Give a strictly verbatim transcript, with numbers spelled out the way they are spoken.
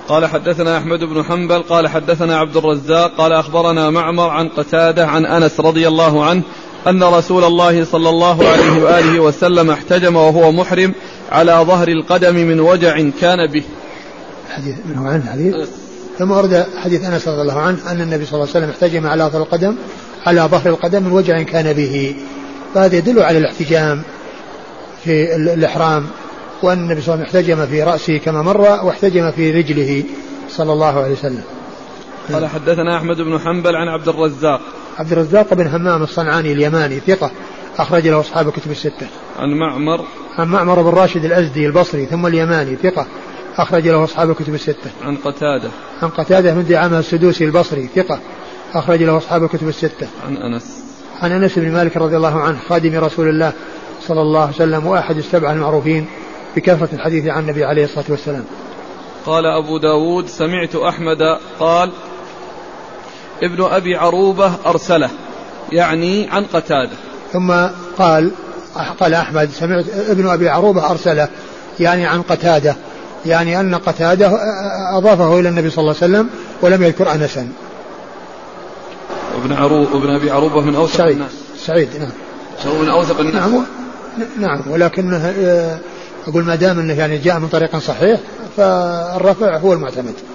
قال حدثنا أحمد بن حنبل قال حدثنا عبد الرزاق قال أخبرنا معمر عن قتادة عن أنس رضي الله عنه أن رسول الله صلى الله عليه وآله وسلم احتجم وهو محرم على ظهر القدم من وجع كان به. حديث منه عن حديث ثم ورد حديث أنس رضي الله عنه أن النبي صلى الله عليه وسلم احتجم على ظهر القدم على ظهر القدم من وجع كان به. فهذا يدل على الاحتجام في الإحرام، وأن النبي صلى الله عليه وسلم احتجم في رأسه كما مر واحتجم في رجله صلى الله عليه وسلم. قال حدثنا أحمد بن حنبل عن عبد الرزاق عبد الرزاق بن همام الصنعاني اليماني ثقة أخرج له أصحاب الكتب الستة. عن معمر عن معمر بن راشد الأزدي البصري ثم اليماني ثقة أخرج له أصحاب الكتب الستة. عن قتادة عن قتادة بن دعامة السدوسي البصري ثقة أخرج له أصحاب الكتب الستة. عن أنس عن أنس بن مالك رضي الله عنه خادم رسول الله صلى الله عليه وسلم وأحد السبعة المعروفين بكثرة الحديث عن النبي عليه الصلاة والسلام. قال أبو داود سمعت أحمد قال ابن أبي عروبة أرسله يعني عن قتادة. ثم قال قال أحمد سمعت ابن أبي عروبة أرسله يعني عن قتادة، يعني أن قتادة أضافه إلى النبي صلى الله عليه وسلم ولم يذكر أنسا. ابن عروب ابن أبي عروبة من أوثق سعيد. الناس. سعيد نعم. هو من أوثق الناس. نعم نعم ولكنه أقول ما دام أنه يعني جاء من طريق صحيح فالرفع هو المعتمد.